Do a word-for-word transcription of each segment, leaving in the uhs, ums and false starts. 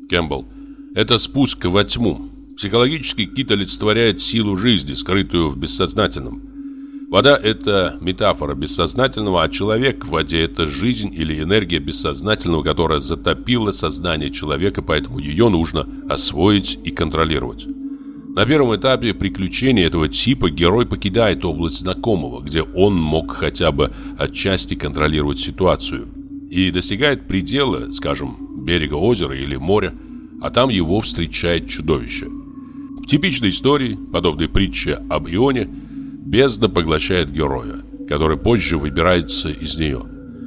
Кэмпбелл. Это спуск во тьму. Психологически кит олицетворяет силу жизни, скрытую в бессознательном. Вода – это метафора бессознательного, а человек в воде – это жизнь или энергия бессознательного, которая затопила сознание человека, поэтому ее нужно освоить и контролировать. На первом этапе приключений этого типа герой покидает область знакомого, где он мог хотя бы отчасти контролировать ситуацию, и достигает предела, скажем, берега озера или моря, а там его встречает чудовище. В типичной истории, подобной притче об Ионе, бездна поглощает героя, который позже выбирается из нее.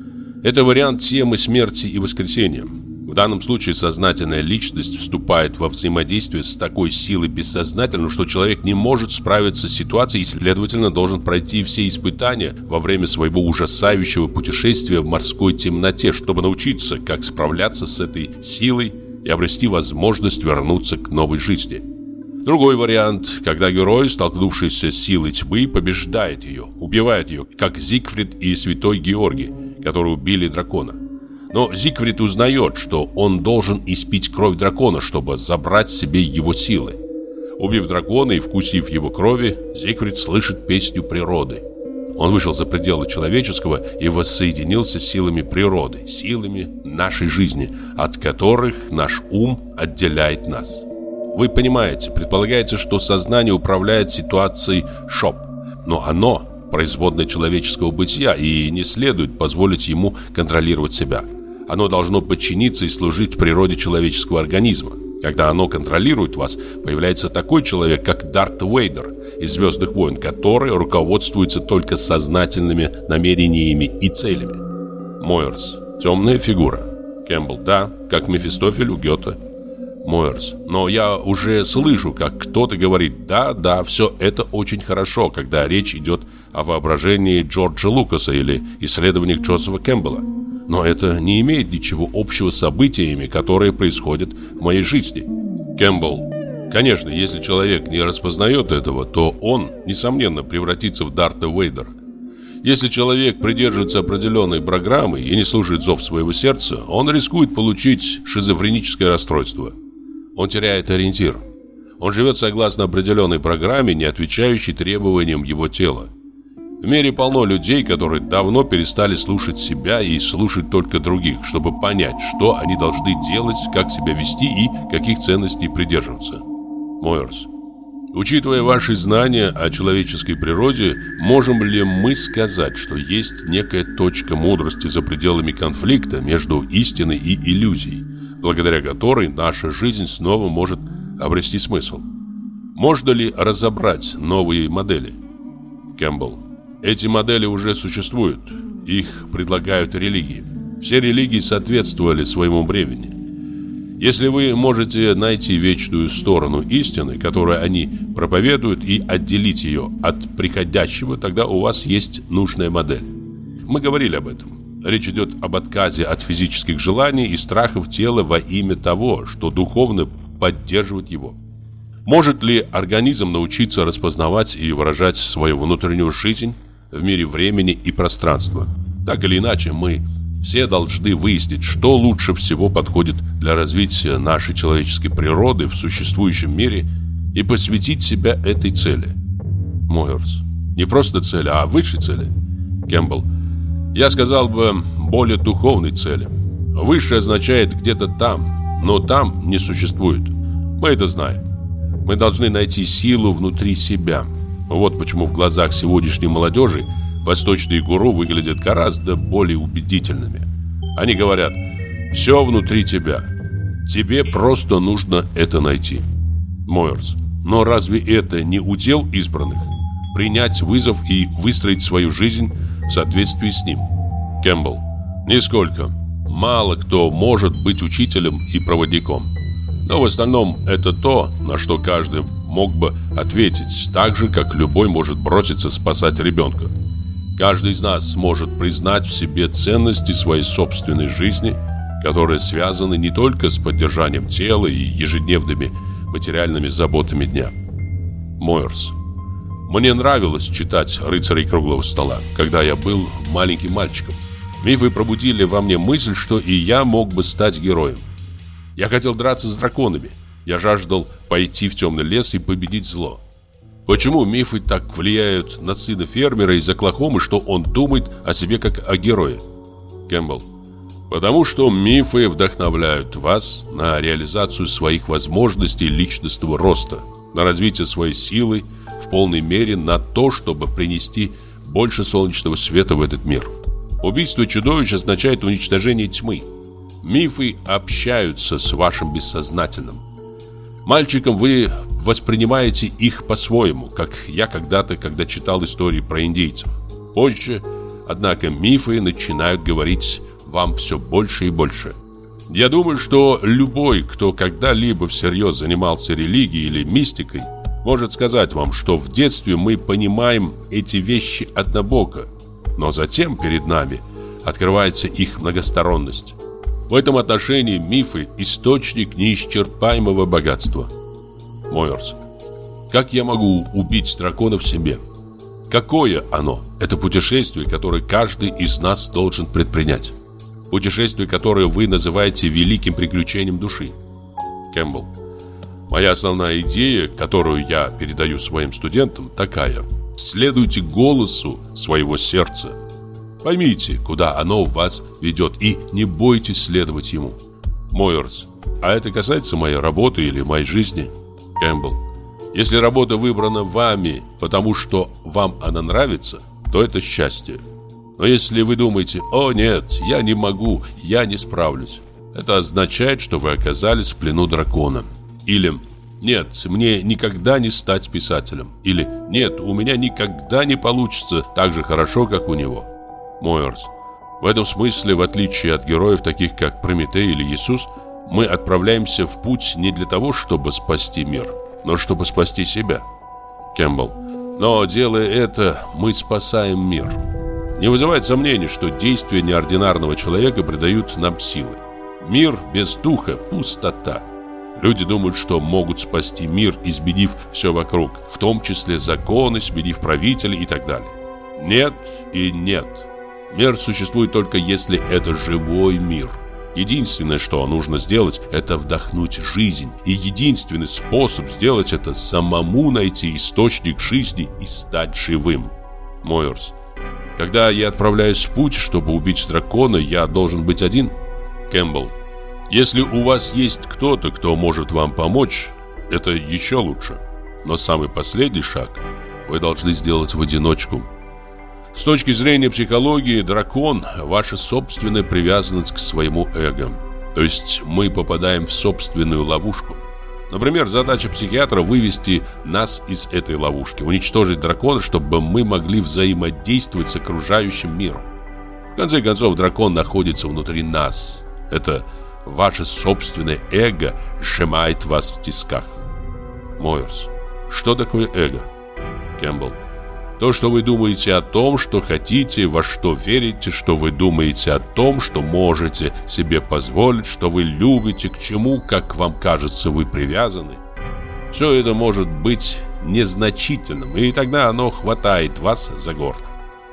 Это вариант темы смерти и воскресения. В данном случае сознательная личность вступает во взаимодействие с такой силой бессознательной, что человек не может справиться с ситуацией и, следовательно, должен пройти все испытания во время своего ужасающего путешествия в морской темноте, чтобы научиться, как справляться с этой силой и обрести возможность вернуться к новой жизни. Другой вариант, когда герой, столкнувшийся с силой тьмы, побеждает ее, убивает ее, как Зигфрид и святой Георгий, которые убили дракона. Но Зигфрид узнает, что он должен испить кровь дракона, чтобы забрать себе его силы. Убив дракона и вкусив его крови, Зигфрид слышит песню природы. Он вышел за пределы человеческого и воссоединился с силами природы, силами нашей жизни, от которых наш ум отделяет нас. Вы понимаете, предполагается, что сознание управляет ситуацией ШОП, но оно производное человеческого бытия, и не следует позволить ему контролировать себя. Оно должно подчиниться и служить природе человеческого организма. Когда оно контролирует вас, появляется такой человек, как Дарт Вейдер из «Звездных войн», который руководствуется только сознательными намерениями и целями. Мойерс. Темная фигура. Кэмпбелл. Да, как Мефистофель у Гёте. Мойерс. Но я уже слышу, как кто-то говорит: да, да, все это очень хорошо, когда речь идет о воображении Джорджа Лукаса или исследованиях Джозефа Кэмпбелла. Но это не имеет ничего общего с событиями, которые происходят в моей жизни. Кэмпбелл. Конечно, если человек не распознает этого, то он, несомненно, превратится в Дарта Вейдера. Если человек придерживается определенной программы и не слушает зов своего сердца, он рискует получить шизофреническое расстройство. Он теряет ориентир. Он живет согласно определенной программе, не отвечающей требованиям его тела. В мире полно людей, которые давно перестали слушать себя и слушать только других, чтобы понять, что они должны делать, как себя вести и каких ценностей придерживаться. Мойерс. Учитывая ваши знания о человеческой природе, можем ли мы сказать, что есть некая точка мудрости за пределами конфликта между истиной и иллюзией, благодаря которой наша жизнь снова может обрести смысл? Можно ли разобрать новые модели? Кэмпбелл. Эти модели уже существуют. Их предлагают религии. Все религии соответствовали своему времени. Если вы можете найти вечную сторону истины, которую они проповедуют, и отделить ее от приходящего, тогда у вас есть нужная модель. Мы говорили об этом. Речь идет об отказе от физических желаний и страхов тела во имя того, что духовно поддерживает его. Может ли организм научиться распознавать и выражать свою внутреннюю жизнь в мире времени и пространства? Так или иначе, мы все должны выяснить, что лучше всего подходит для развития нашей человеческой природы в существующем мире, и посвятить себя этой цели. Мойерс. Не просто цели, а высшей цели. Кэмпбелл. Я сказал бы, более духовной цели. Высшее означает где-то там, но там не существует. Мы это знаем. Мы должны найти силу внутри себя. Вот почему в глазах сегодняшней молодежи восточные гуру выглядят гораздо более убедительными. Они говорят: все внутри тебя. Тебе просто нужно это найти. Мойерс. Но разве это не удел избранных? Принять вызов и выстроить свою жизнь в соответствии с ним. Кэмпбелл. Нисколько. Мало кто может быть учителем и проводником. Но в остальном это то, на что каждый мог бы ответить, так же, как любой может броситься спасать ребенка. Каждый из нас может признать в себе ценности своей собственной жизни, которые связаны не только с поддержанием тела и ежедневными материальными заботами дня. Мойерс. Мне нравилось читать «Рыцарей круглого стола», когда я был маленьким мальчиком. Мифы пробудили во мне мысль, что и я мог бы стать героем. Я хотел драться с драконами. Я жаждал пойти в темный лес и победить зло. Почему мифы так влияют на сына фермера из Оклахомы, что он думает о себе как о герое? Кэмпбелл. Потому что мифы вдохновляют вас на реализацию своих возможностей личностного роста, на развитие своей силы в полной мере, на то, чтобы принести больше солнечного света в этот мир. Убийство чудовищ означает уничтожение тьмы. Мифы общаются с вашим бессознательным. Мальчиком вы воспринимаете их по-своему, как я когда-то, когда читал истории про индейцев. Позже, однако, мифы начинают говорить вам все больше и больше. Я думаю, что любой, кто когда-либо всерьез занимался религией или мистикой, может сказать вам, что в детстве мы понимаем эти вещи однобоко, но затем перед нами открывается их многосторонность. В этом отношении мифы – источник неисчерпаемого богатства. Мойерс. Как я могу убить дракона в себе? Какое оно? Это путешествие, которое каждый из нас должен предпринять. Путешествие, которое вы называете великим приключением души. Кэмпбелл. Моя основная идея, которую я передаю своим студентам, такая: следуйте голосу своего сердца. Поймите, куда оно вас ведет, и не бойтесь следовать ему. Мойерс. А это касается моей работы или моей жизни? Кэмпбелл. Если работа выбрана вами, потому что вам она нравится, то это счастье. Но если вы думаете: «О нет, я не могу, я не справлюсь», это означает, что вы оказались в плену дракона. Или «Нет, мне никогда не стать писателем». Или «Нет, у меня никогда не получится так же хорошо, как у него». Мойерс. В этом смысле, в отличие от героев, таких как Прометей или Иисус, мы отправляемся в путь не для того, чтобы спасти мир, но чтобы спасти себя. Кэмпбелл. Но делая это, мы спасаем мир. Не вызывает сомнений, что действия неординарного человека придают нам силы. Мир без духа – пустота. Люди думают, что могут спасти мир, изменив все вокруг, в том числе законы, сменив правителей и так далее. Нет и нет. Мир существует только если это живой мир. Единственное, что нужно сделать, это вдохнуть жизнь. И единственный способ сделать это – самому найти источник жизни и стать живым. Мойерс. Когда я отправляюсь в путь, чтобы убить дракона, я должен быть один? Кэмпбелл. Если у вас есть кто-то, кто может вам помочь, это еще лучше. Но самый последний шаг вы должны сделать в одиночку. С точки зрения психологии, дракон – ваша собственная привязанность к своему эго. То есть мы попадаем в собственную ловушку. Например, задача психиатра – вывести нас из этой ловушки, уничтожить дракона, чтобы мы могли взаимодействовать с окружающим миром. В конце концов, дракон находится внутри нас. Это ваше собственное эго сжимает вас в тисках. Мойерс. Что такое эго? Кэмпбелл. То, что вы думаете о том, что хотите, во что верите, что вы думаете о том, что можете себе позволить, что вы любите, к чему, как вам кажется, вы привязаны. Все это может быть незначительным, и тогда оно хватает вас за горло.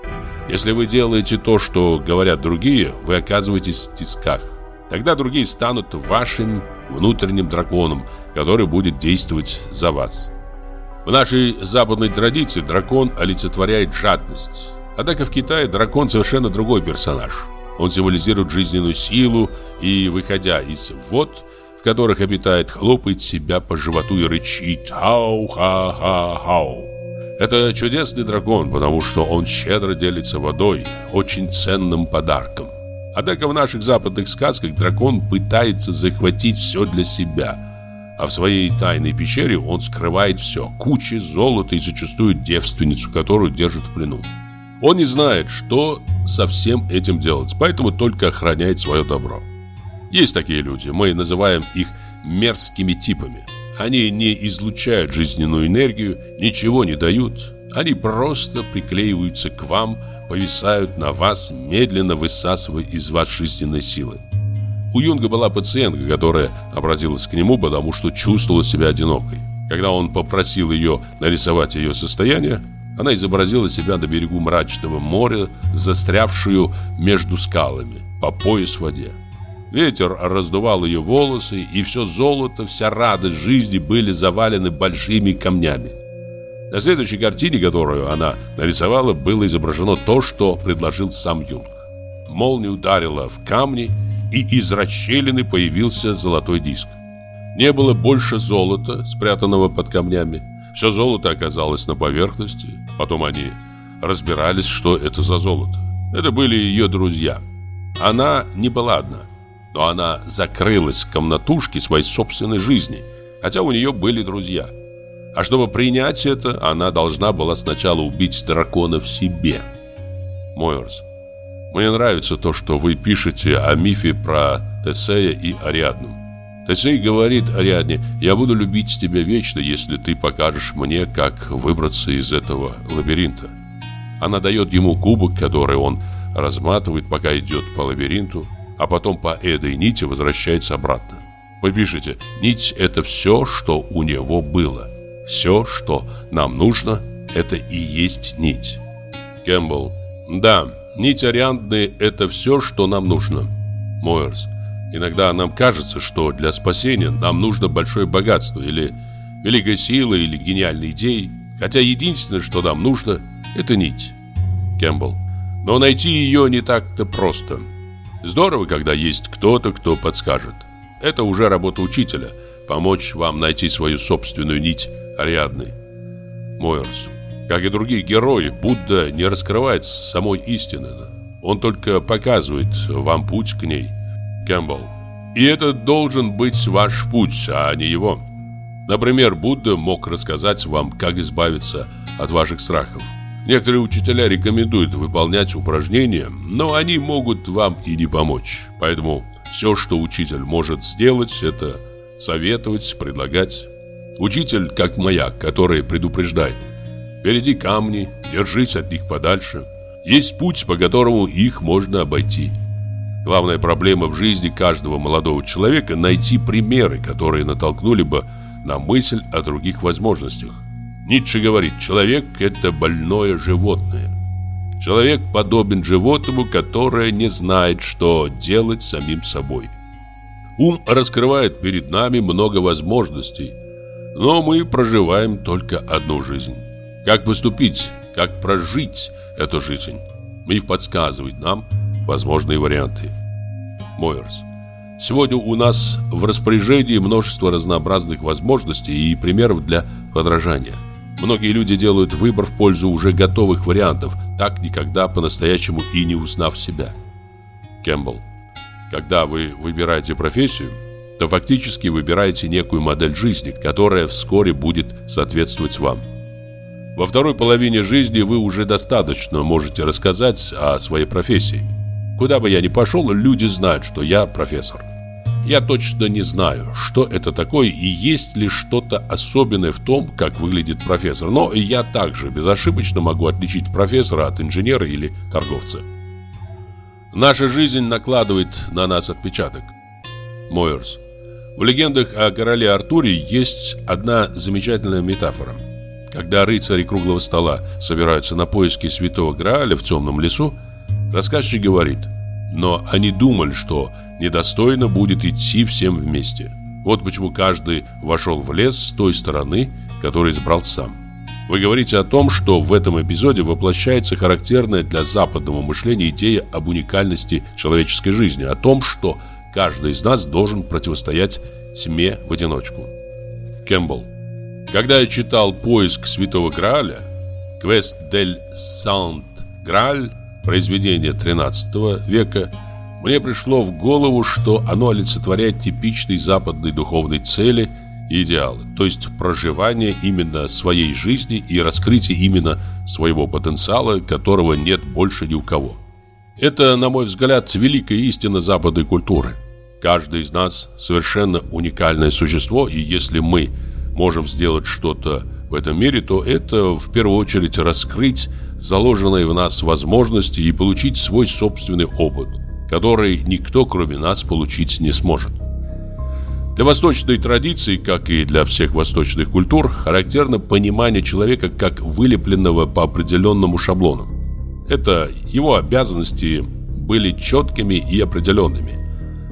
Если вы делаете то, что говорят другие, вы оказываетесь в тисках. Тогда другие станут вашим внутренним драконом, который будет действовать за вас. В нашей западной традиции дракон олицетворяет жадность. Однако в Китае дракон совершенно другой персонаж. Он символизирует жизненную силу и, выходя из вод, в которых обитает, хлопает себя по животу и рычит «Хау-ха-ха-хау». Это чудесный дракон, потому что он щедро делится водой, очень ценным подарком. Однако в наших западных сказках дракон пытается захватить все для себя. А в своей тайной пещере он скрывает все: куча золота и зачастую девственницу, которую держит в плену. Он не знает, что со всем этим делать, поэтому только охраняет свое добро. Есть такие люди, мы называем их мерзкими типами. Они не излучают жизненную энергию, ничего не дают. Они просто приклеиваются к вам, повисают на вас, медленно высасывая из вас жизненной силы. У Юнга была пациентка, которая обратилась к нему, потому что чувствовала себя одинокой. Когда он попросил ее нарисовать ее состояние, она изобразила себя на берегу мрачного моря, застрявшую между скалами, по пояс в воде. Ветер раздувал ее волосы, и все золото, вся радость жизни были завалены большими камнями. На следующей картине, которую она нарисовала, было изображено то, что предложил сам Юнг. Молния ударила в камни, и из расщелины появился золотой диск. Не было больше золота, спрятанного под камнями. Все золото оказалось на поверхности. Потом они разбирались, что это за золото. Это были ее друзья. Она не была одна, но она закрылась в комнатушке своей собственной жизни, хотя у нее были друзья. А чтобы принять это, она должна была сначала убить дракона в себе. Мойерс, мне нравится то, что вы пишете о мифе про Тесея и Ариадну. Тесей говорит Ариадне: «Я буду любить тебя вечно, если ты покажешь мне, как выбраться из этого лабиринта». Она дает ему кубок, который он разматывает, пока идет по лабиринту, а потом по этой нити возвращается обратно. Вы пишете: «Нить – это все, что у него было. Все, что нам нужно, это и есть нить». Кэмпбелл: да, нить Ариадны – это все, что нам нужно. Мойерс: иногда нам кажется, что для спасения нам нужно большое богатство или великая сила или гениальные идеи, хотя единственное, что нам нужно – это нить. Кэмпбелл: но найти ее не так-то просто. Здорово, когда есть кто-то, кто подскажет. Это уже работа учителя – помочь вам найти свою собственную нить Ариадны. Мойерс: как и другие герои, Будда не раскрывает самой истины. Он только показывает вам путь к ней. Кэмпбелл: и это должен быть ваш путь, а не его. Например, Будда мог рассказать вам, как избавиться от ваших страхов. Некоторые учителя рекомендуют выполнять упражнения, но они могут вам и не помочь. Поэтому все, что учитель может сделать, это советовать, предлагать. Учитель как маяк, который предупреждает: впереди камни, держись от них подальше. Есть путь, по которому их можно обойти. Главная проблема в жизни каждого молодого человека – найти примеры, которые натолкнули бы на мысль о других возможностях. Ницше говорит: человек – это больное животное. Человек подобен животному, которое не знает, что делать самим собой. Ум раскрывает перед нами много возможностей, но мы проживаем только одну жизнь. Как поступить, как прожить эту жизнь? Миф подсказывает нам возможные варианты. Мойерс: сегодня у нас в распоряжении множество разнообразных возможностей и примеров для подражания. Многие люди делают выбор в пользу уже готовых вариантов, так никогда по-настоящему и не узнав себя. Кэмпбелл: когда вы выбираете профессию, то фактически выбираете некую модель жизни, которая вскоре будет соответствовать вам. Во второй половине жизни вы уже достаточно можете рассказать о своей профессии. Куда бы я ни пошел, люди знают, что я профессор. Я точно не знаю, что это такое и есть ли что-то особенное в том, как выглядит профессор, но я также безошибочно могу отличить профессора от инженера или торговца. Наша жизнь накладывает на нас отпечаток. Мойерс: в легендах о короле Артуре есть одна замечательная метафора. Когда рыцари круглого стола собираются на поиски святого Грааля в темном лесу, рассказчик говорит: но они думали, что недостойно будет идти всем вместе. Вот почему каждый вошел в лес с той стороны, которую избрал сам. Вы говорите о том, что в этом эпизоде воплощается характерная для западного мышления идея об уникальности человеческой жизни, о том, что каждый из нас должен противостоять тьме в одиночку. Кэмпбелл: когда я читал «Поиск святого Грааля», «Квест дель Сант Грааль», произведение тринадцатого века, мне пришло в голову, что оно олицетворяет типичные западные духовные цели и идеалы, то есть проживание именно своей жизни и раскрытие именно своего потенциала, которого нет больше ни у кого. Это, на мой взгляд, великая истина западной культуры. Каждый из нас совершенно уникальное существо, и если мы можем сделать что-то в этом мире, то это в первую очередь раскрыть заложенные в нас возможности и получить свой собственный опыт, который никто, кроме нас, получить не сможет. Для восточной традиции, как и для всех восточных культур, характерно понимание человека как вылепленного по определенному шаблону. Это его обязанности были четкими и определенными.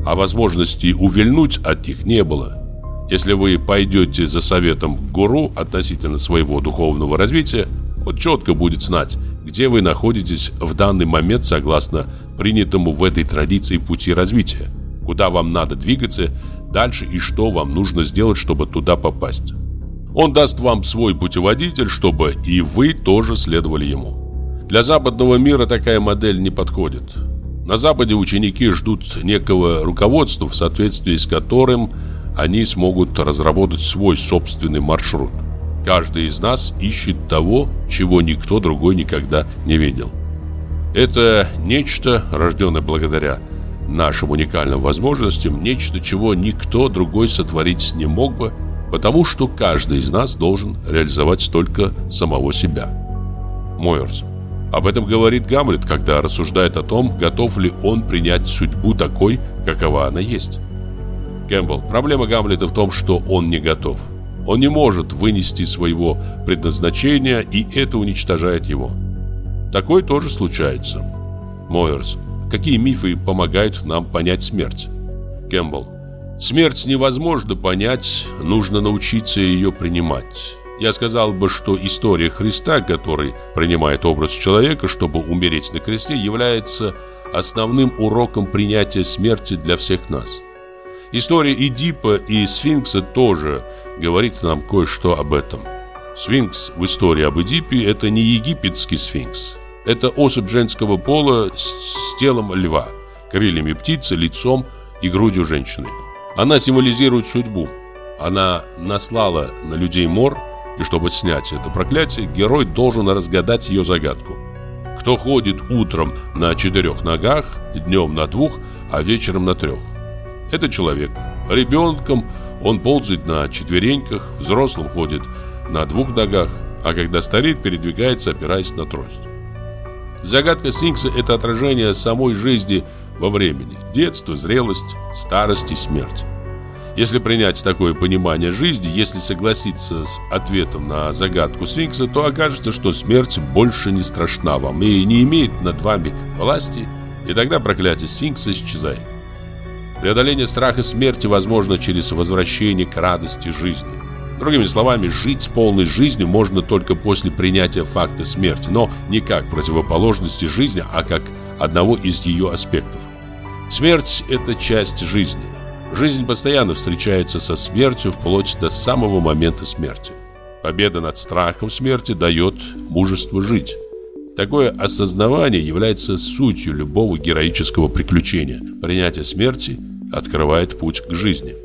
а возможности увильнуть от них не было. Если вы пойдете за советом к гуру относительно своего духовного развития, он четко будет знать, где вы находитесь в данный момент согласно принятому в этой традиции пути развития, куда вам надо двигаться дальше и что вам нужно сделать, чтобы туда попасть. Он даст вам свой путеводитель, чтобы и вы тоже следовали ему. Для западного мира такая модель не подходит. На Западе ученики ждут некого руководства, в соответствии с которым они смогут разработать свой собственный маршрут. Каждый из нас ищет того, чего никто другой никогда не видел. Это нечто, рожденное благодаря нашим уникальным возможностям, нечто, чего никто другой сотворить не мог бы, потому что каждый из нас должен реализовать только самого себя. Мойерс. Об этом говорит Гамлет, когда рассуждает о том, готов ли он принять судьбу такой, какова она есть. Кэмпбелл. Проблема Гамлета в том, что он не готов. Он не может вынести своего предназначения, и это уничтожает его. Такое тоже случается. Мойерс. Какие мифы помогают нам понять смерть? Кэмпбелл. Смерть невозможно понять, нужно научиться ее принимать. Я сказал бы, что история Христа, который принимает образ человека, чтобы умереть на кресте, является основным уроком принятия смерти для всех нас. История Эдипа и Сфинкса тоже говорит нам кое-что об этом. Сфинкс в истории об Эдипе – это не египетский сфинкс. Это особь женского пола с телом льва, крыльями птицы, лицом и грудью женщины. Она символизирует судьбу. Она наслала на людей мор, и чтобы снять это проклятие, герой должен разгадать ее загадку. Кто ходит утром на четырех ногах, днем на двух, а вечером на трех? Это человек. Ребенком он ползает на четвереньках, взрослым ходит на двух ногах, а когда стареет, передвигается, опираясь на трость. Загадка сфинкса – это отражение самой жизни во времени. Детство, зрелость, старость и смерть. Если принять такое понимание жизни, если согласиться с ответом на загадку сфинкса, то окажется, что смерть больше не страшна вам и не имеет над вами власти, и тогда проклятие сфинкса исчезает. Преодоление страха смерти возможно через возвращение к радости жизни. Другими словами, жить полной жизнью можно только после принятия факта смерти, но не как противоположности жизни, а как одного из ее аспектов. Смерть – это часть жизни. Жизнь постоянно встречается со смертью вплоть до самого момента смерти. Победа над страхом смерти дает мужество жить. Такое осознавание является сутью любого героического приключения. Принятие смерти открывает путь к жизни.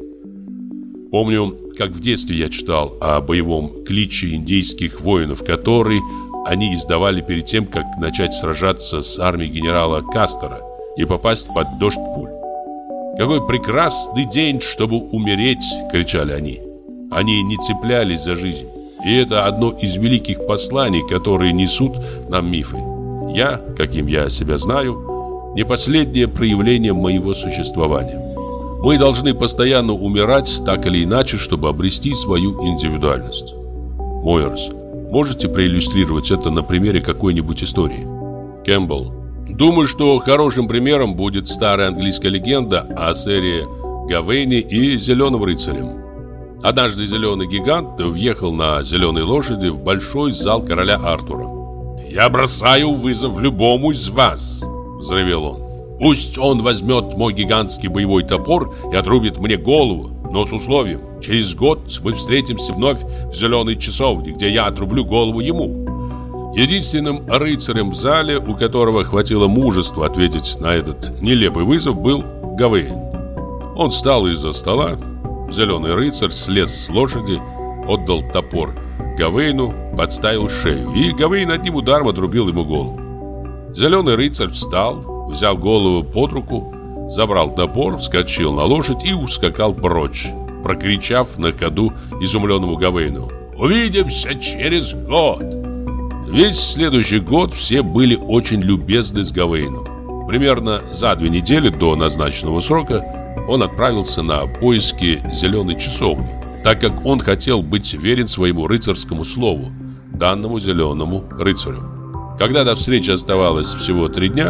Помню, как в детстве я читал о боевом кличе индейских воинов, который они издавали перед тем, как начать сражаться с армией генерала Кастера и попасть под дождь пуль. «Какой прекрасный день, чтобы умереть!» — кричали они. Они не цеплялись за жизнь. И это одно из великих посланий, которые несут нам мифы. Я, каким я себя знаю, не последнее проявление моего существования. Мы должны постоянно умирать так или иначе, чтобы обрести свою индивидуальность. Мойерс, можете проиллюстрировать это на примере какой-нибудь истории? Кэмпбелл. Думаю, что хорошим примером будет старая английская легенда о сэре Гавейне и Зеленом рыцаре. Однажды зеленый гигант въехал на зеленой лошади в большой зал короля Артура. «Я бросаю вызов любому из вас!» – взревел он. «Пусть он возьмет мой гигантский боевой топор и отрубит мне голову, но с условием: через год мы встретимся вновь в зеленой часовне, где я отрублю голову ему». Единственным рыцарем в зале, у которого хватило мужества ответить на этот нелепый вызов, был Гавейн. Он встал из-за стола. Зеленый рыцарь слез с лошади, отдал топор Гавейну, подставил шею, и Гавейн одним ударом отрубил ему голову. Зеленый рыцарь встал, взял голову под руку, забрал топор, вскочил на лошадь и ускакал прочь, прокричав на ходу изумленному Гавейну: «Увидимся через год!» Весь следующий год все были очень любезны с Гавейном. Примерно за две недели до назначенного срока он отправился на поиски зеленой часовни, так как он хотел быть верен своему рыцарскому слову, данному зеленому рыцарю. Когда до встречи оставалось всего три дня,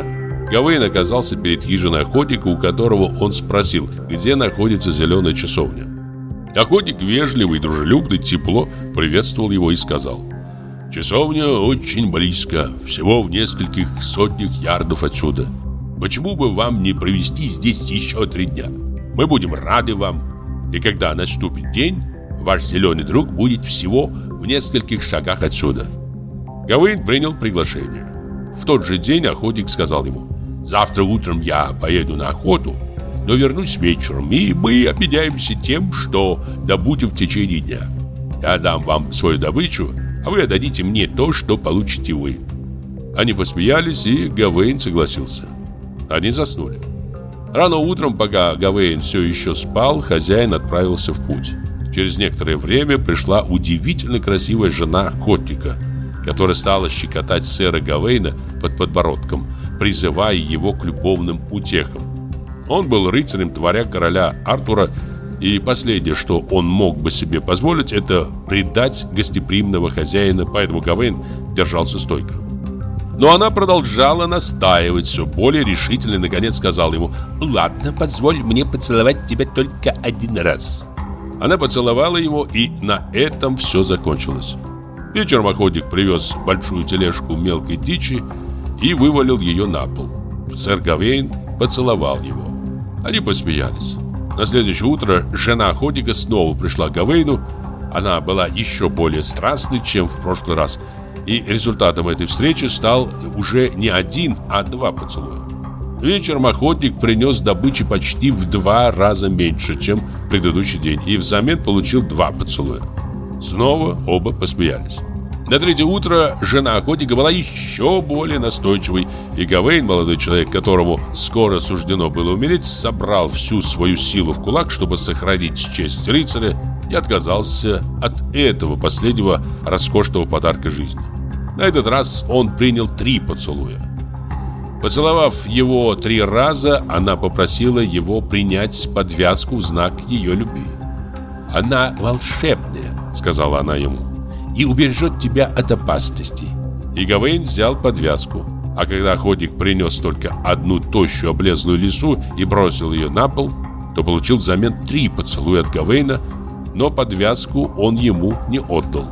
Гавейн оказался перед хижиной охотника, у которого он спросил, где находится зеленая часовня. Охотник, вежливый и дружелюбный, тепло приветствовал его и сказал: «Часовня очень близко, всего в нескольких сотнях ярдов отсюда. Почему бы вам не провести здесь еще три дня? Мы будем рады вам, и когда наступит день, ваш зеленый друг будет всего в нескольких шагах отсюда». Гавейн принял приглашение. В тот же день охотник сказал ему: «Завтра утром я поеду на охоту, но вернусь вечером, и мы обменяемся тем, что добудем в течение дня. Я дам вам свою добычу, а вы отдадите мне то, что получите вы». Они посмеялись, и Гавейн согласился. Они заснули. Рано утром, пока Гавейн все еще спал, хозяин отправился в путь. Через некоторое время пришла удивительно красивая жена охотника, которая стала щекотать сэра Гавейна под подбородком, призывая его к любовным утехам. Он был рыцарем дворя короля Артура, и последнее, что он мог бы себе позволить, это предать гостеприимного хозяина, поэтому Гавейн держался стойко. Но она продолжала настаивать все более решительно и, наконец, сказала ему: «Ладно, позволь мне поцеловать тебя только один раз». Она поцеловала его, и на этом все закончилось. Вечером охотник привез большую тележку мелкой дичи и вывалил ее на пол. Сэр Гавейн поцеловал его. Они посмеялись. На следующее утро жена охотника снова пришла к Гавейну. Она была еще более страстной, чем в прошлый раз, и результатом этой встречи стал уже не один, а два поцелуя. Вечером охотник принес добычи почти в два раза меньше, чем в предыдущий день, и взамен получил два поцелуя. Снова оба посмеялись. На третье утро жена охотника была еще более настойчивой, и Гавейн, молодой человек, которому скоро суждено было умереть, собрал всю свою силу в кулак, чтобы сохранить честь рыцаря, и отказался от этого последнего роскошного подарка жизни. На этот раз он принял три поцелуя. Поцеловав его три раза, она попросила его принять подвязку в знак ее любви. «Она волшебная», — сказала она ему, — «и убережет тебя от опасностей». И Гавейн взял подвязку. А когда охотник принес только одну тощую облезлую лису и бросил ее на пол, то получил взамен три поцелуя от Гавейна, но подвязку он ему не отдал.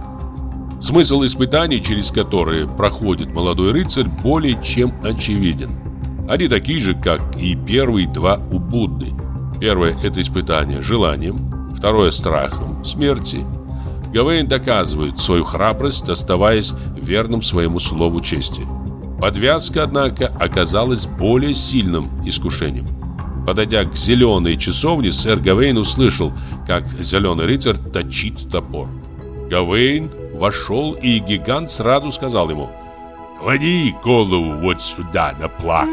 Смысл испытаний, через которые проходит молодой рыцарь, более чем очевиден. Они такие же, как и первые два у Будды. Первое – это испытание желанием, второе – страхом смерти. Гавейн доказывает свою храбрость, оставаясь верным своему слову чести. Подвязка, однако, оказалась более сильным искушением. Подойдя к зеленой часовне, сэр Гавейн услышал, как зеленый рыцарь точит топор. Гавейн вошел, и гигант сразу сказал ему: «Клади голову вот сюда, на плаху».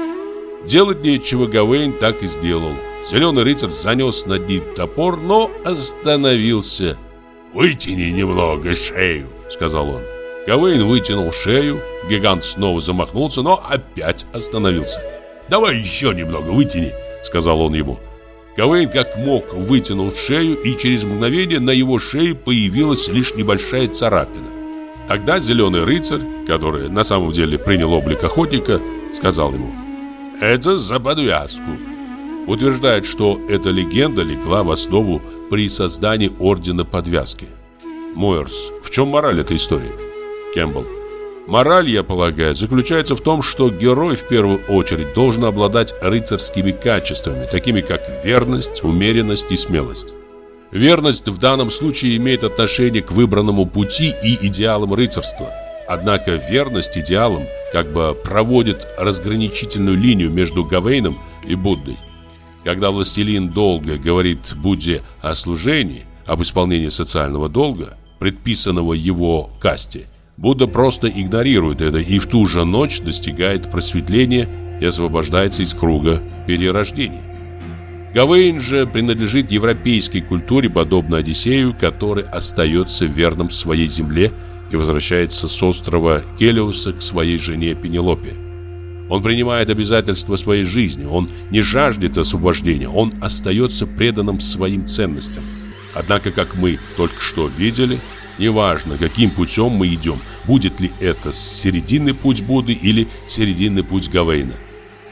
Делать нечего, Гавейн так и сделал. Зеленый рыцарь занес над ним топор, но остановился. «Вытяни немного шею», — сказал он. Гавейн вытянул шею, гигант снова замахнулся, но опять остановился. «Давай еще немного вытяни», — сказал он ему. Гавейн как мог вытянул шею, и через мгновение на его шее появилась лишь небольшая царапина. Тогда зеленый рыцарь, который на самом деле принял облик охотника, сказал ему: «Это за подвязку». Утверждает, что эта легенда легла в основу при создании ордена подвязки. Мойерс: в чем мораль этой истории? Кэмпбелл: мораль, я полагаю, заключается в том, что герой в первую очередь должен обладать рыцарскими качествами, такими как верность, умеренность и смелость. Верность в данном случае имеет отношение к выбранному пути и идеалам рыцарства. Однако верность идеалам как бы проводит разграничительную линию между Гавейном и Буддой. Когда властелин долга говорит Будде о служении, об исполнении социального долга, предписанного его касте, Будда просто игнорирует это и в ту же ночь достигает просветления и освобождается из круга перерождений. Гавейн же принадлежит европейской культуре, подобно Одиссею, который остается верным своей земле и возвращается с острова Келиоса к своей жене Пенелопе. Он принимает обязательства своей жизни, он не жаждет освобождения, он остается преданным своим ценностям. Однако, как мы только что видели, неважно, каким путем мы идем, будет ли это серединный путь Будды или серединный путь Гавейна.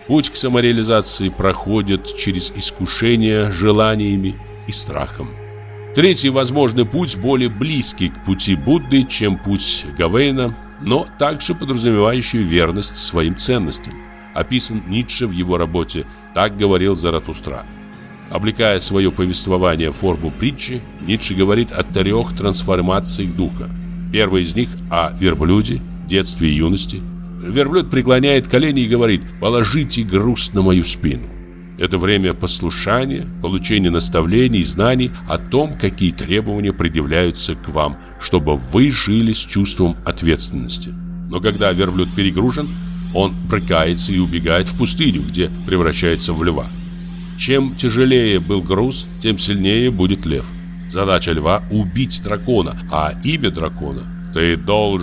Путь к самореализации проходит через искушение желаниями и страхом. Третий возможный путь более близкий к пути Будды, чем путь Гавейна, но также подразумевающий верность своим ценностям. Описан Ницше в его работе «Так говорил Заратустра». Облекая свое повествование в форму притчи, Ницше говорит о трех трансформациях духа. Первая из них о верблюде, детстве и юности. Верблюд преклоняет колени и говорит: «Положите груз на мою спину». Это время послушания, получения наставлений и знаний о том, какие требования предъявляются к вам, чтобы вы жили с чувством ответственности. Но когда верблюд перегружен, он брыкается и убегает в пустыню, где превращается в льва. Чем тяжелее был груз, тем сильнее будет лев. Задача льва – убить дракона, а имя дракона – «Ты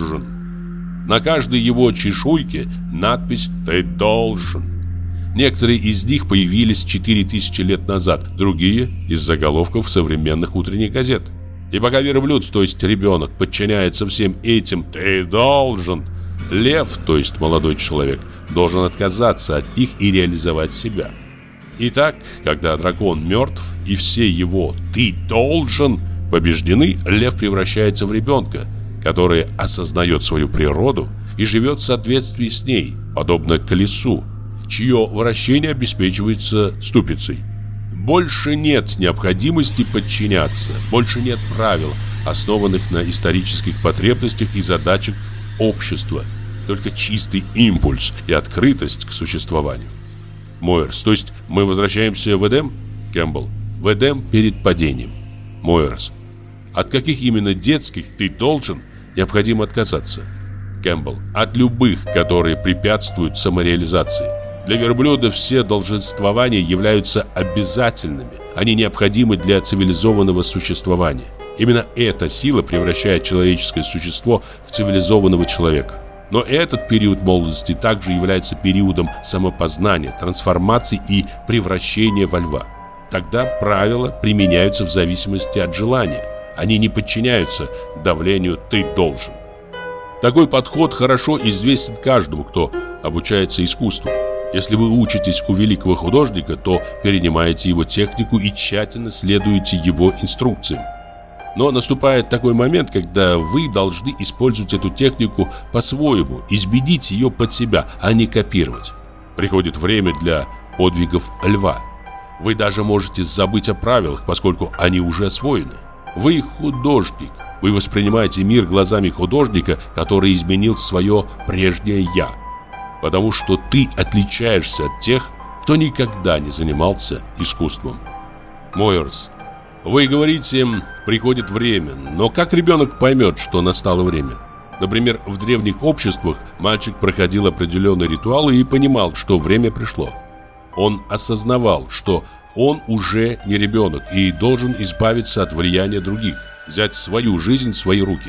должен». На каждой его чешуйке надпись «Ты должен». Некоторые из них появились четыре тысячи лет назад, другие – из заголовков современных утренних газет. И пока верблюд, то есть ребенок, подчиняется всем этим «ты должен», лев, то есть молодой человек, должен отказаться от них и реализовать себя. Итак, когда дракон мертв и все его «ты должен» побеждены, лев превращается в ребенка, который осознает свою природу и живет в соответствии с ней, подобно колесу, чье вращение обеспечивается ступицей. Больше нет необходимости подчиняться, больше нет правил, основанных на исторических потребностях и задачах общества, только чистый импульс и открытость к существованию. Мойерс, то есть мы возвращаемся в Эдем? Кэмпбелл: в Эдем перед падением. Мойерс: от каких именно детских «ты должен» необходимо отказаться? Кэмпбелл: от любых, которые препятствуют самореализации. Для верблюда все долженствования являются обязательными. Они необходимы для цивилизованного существования. Именно эта сила превращает человеческое существо в цивилизованного человека. Но этот период молодости также является периодом самопознания, трансформации и превращения во льва. Тогда правила применяются в зависимости от желания. Они не подчиняются давлению «ты должен». Такой подход хорошо известен каждому, кто обучается искусству. Если вы учитесь у великого художника, то перенимаете его технику и тщательно следуете его инструкциям. Но наступает такой момент, когда вы должны использовать эту технику по-своему, изменить ее под себя, а не копировать. Приходит время для подвигов льва. Вы даже можете забыть о правилах, поскольку они уже освоены. Вы художник. Вы воспринимаете мир глазами художника, который изменил свое прежнее «я». Потому что ты отличаешься от тех, кто никогда не занимался искусством. Мойерс: вы говорите, приходит время, но как ребенок поймет, что настало время? Например, в древних обществах мальчик проходил определенные ритуалы и понимал, что время пришло. Он осознавал, что он уже не ребенок и должен избавиться от влияния других, взять свою жизнь в свои руки.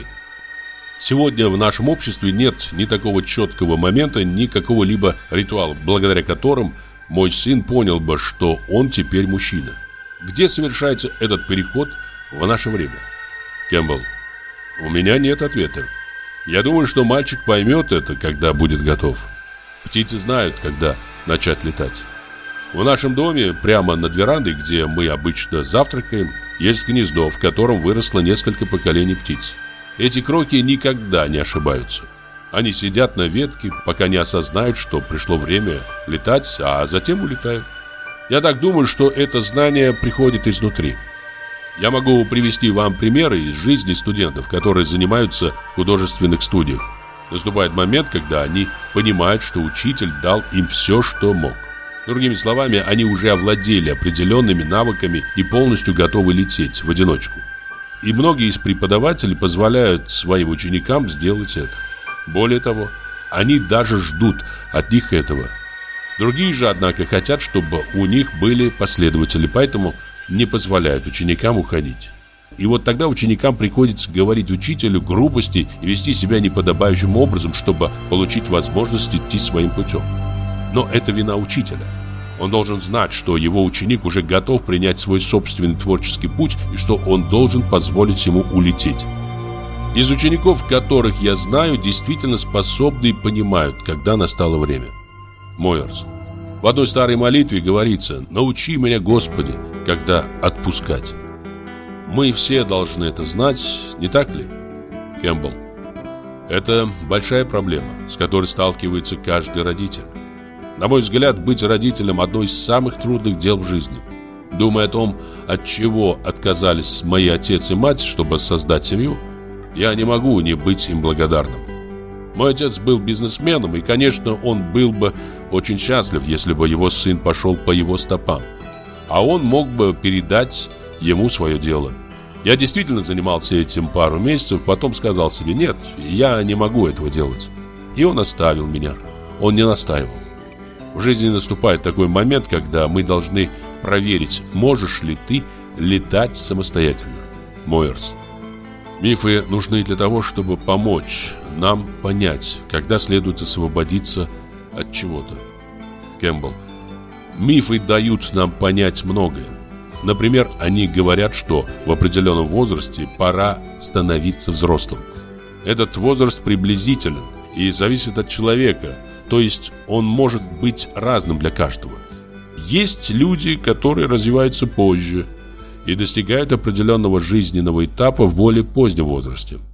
Сегодня в нашем обществе нет ни такого четкого момента, ни какого-либо ритуала, благодаря которым мой сын понял бы, что он теперь мужчина. Где совершается этот переход в наше время? Кэмпбелл: у меня нет ответа. Я думаю, что мальчик поймет это, когда будет готов. Птицы знают, когда начать летать. В нашем доме, прямо над верандой, где мы обычно завтракаем, есть гнездо, в котором выросло несколько поколений птиц. Эти кроки никогда не ошибаются. Они сидят на ветке, пока не осознают, что пришло время летать, а затем улетают. Я так думаю, что это знание приходит изнутри. Я могу привести вам примеры из жизни студентов, которые занимаются в художественных студиях. Наступает момент, когда они понимают, что учитель дал им все, что мог. Другими словами, они уже овладели определенными навыками и полностью готовы лететь в одиночку. И многие из преподавателей позволяют своим ученикам сделать это. Более того, они даже ждут от них этого. Другие же, однако, хотят, чтобы у них были последователи, поэтому не позволяют ученикам уходить. И вот тогда ученикам приходится говорить учителю грубости и вести себя неподобающим образом, чтобы получить возможность идти своим путем. Но это вина учителя. Он должен знать, что его ученик уже готов принять свой собственный творческий путь и что он должен позволить ему улететь. Из учеников, которых я знаю, действительно способны и понимают, когда настало время. Мойерс: В одной старой молитве говорится: «Научи меня, Господи, когда отпускать». Мы все должны это знать, не так ли? Кэмпбелл. Это большая проблема, с которой сталкивается каждый родитель. На мой взгляд, быть родителем – одно из самых трудных дел в жизни. Думая о том, от чего отказались мои отец и мать, чтобы создать семью, я не могу не быть им благодарным. Мой отец был бизнесменом, и, конечно, он был бы очень счастлив, если бы его сын пошел по его стопам. А он мог бы передать ему свое дело. Я действительно занимался этим пару месяцев, потом сказал себе: нет, я не могу этого делать. И он оставил меня. Он не настаивал. В жизни наступает такой момент, когда мы должны проверить, можешь ли ты летать самостоятельно. Мойерс. Мифы нужны для того, чтобы помочь нам понять, когда следует освободиться от чего-то. Кэмпбелл. Мифы дают нам понять многое. Например, они говорят, что в определенном возрасте пора становиться взрослым. Этот возраст приблизителен и зависит от человека, то есть он может быть разным для каждого. Есть люди, которые развиваются позже и достигают определенного жизненного этапа в более позднем возрасте.